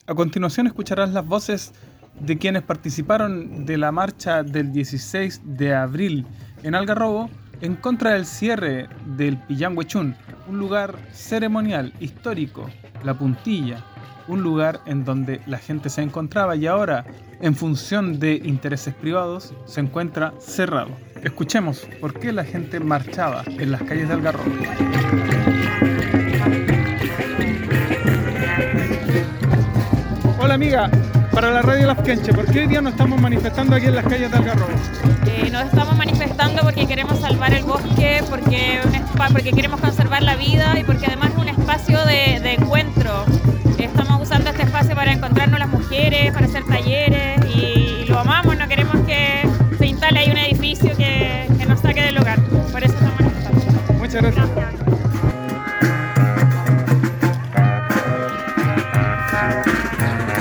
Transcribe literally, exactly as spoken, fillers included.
A continuación escucharás las voces de quienes participaron de la marcha del dieciséis de abril en Algarrobo en contra del cierre del Pillanhuechún, un lugar ceremonial, histórico, La Puntilla, un lugar en donde la gente se encontraba y ahora, en función de intereses privados, se encuentra cerrado. Escuchemos por qué la gente marchaba en las calles de Algarrobo. Hola amiga, para la radio Las Quenches, ¿por qué hoy día nos estamos manifestando aquí en las calles de Algarrobo? Eh, nos estamos manifestando porque queremos salvar el bosque, porque, un espa- porque queremos conservar la vida y porque además es un espacio de, de encuentro. Estamos usando este espacio para encontrarnos las mujeres, para hacer talleres y, y lo amamos, no queremos que se instale ahí un edificio que, que nos saque del lugar. Por eso estamos manifestando. Muchas gracias. Gracias.